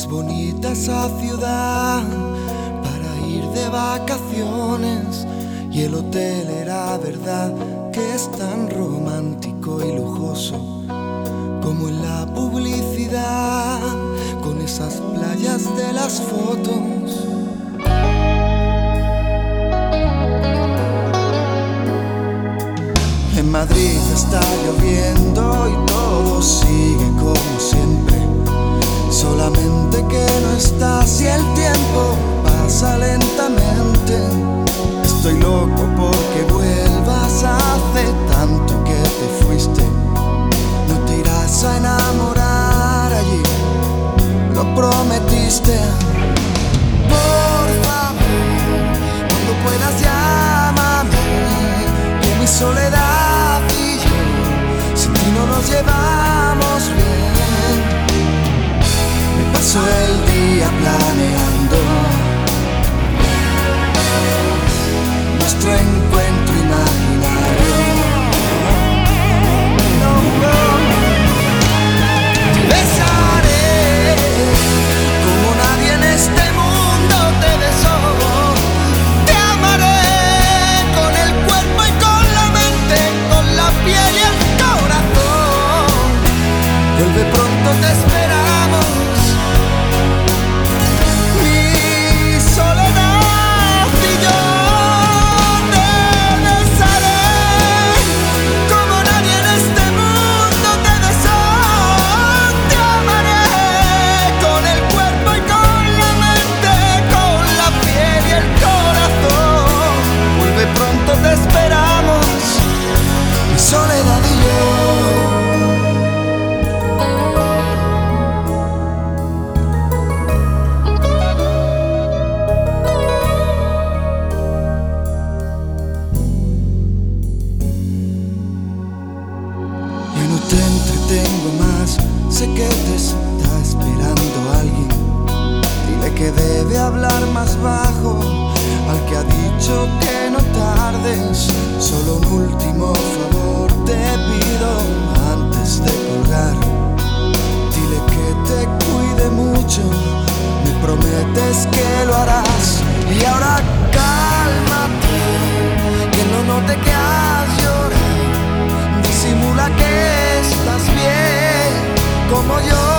Es bonita esa ciudad para ir de vacaciones, y el hotel era verdad que es tan romántico y lujoso como en la publicidad, con esas playas de las fotos. En Madrid está lloviendo y todo sigue como siempre, solamente que no estás y el tiempo pasa lentamente. Estoy loco porque vuelvas, hace tanto que te fuiste. No te irás a enamorar allí, lo prometiste. Por favor, cuando puedas llámame, que mi soledad y yo sin ti no nos llevamos bien. Me paso el día planeando nuestro encuentro imaginario. Te besaré como nadie en este mundo te besó. Te amaré con el cuerpo y con la mente, con la piel y el corazón. Vuelve pronto, te esperamos. Mi soledad y yo te besaré como nadie en este mundo te besó. Te amaré con el cuerpo y con la mente, con la piel y el corazón. Vuelve pronto, te esperamos, mi soledad y yo. Ya no te entretengo más, sé que te está esperando alguien. Dile que debe hablar más bajo, al que ha dicho que no tardes. Solo un último favor te pido antes de colgar. Dile que te cuide mucho, me prometes que lo harás. Y ahora cálmate, que no note que has llorado. Disimula que estás bien, como yo.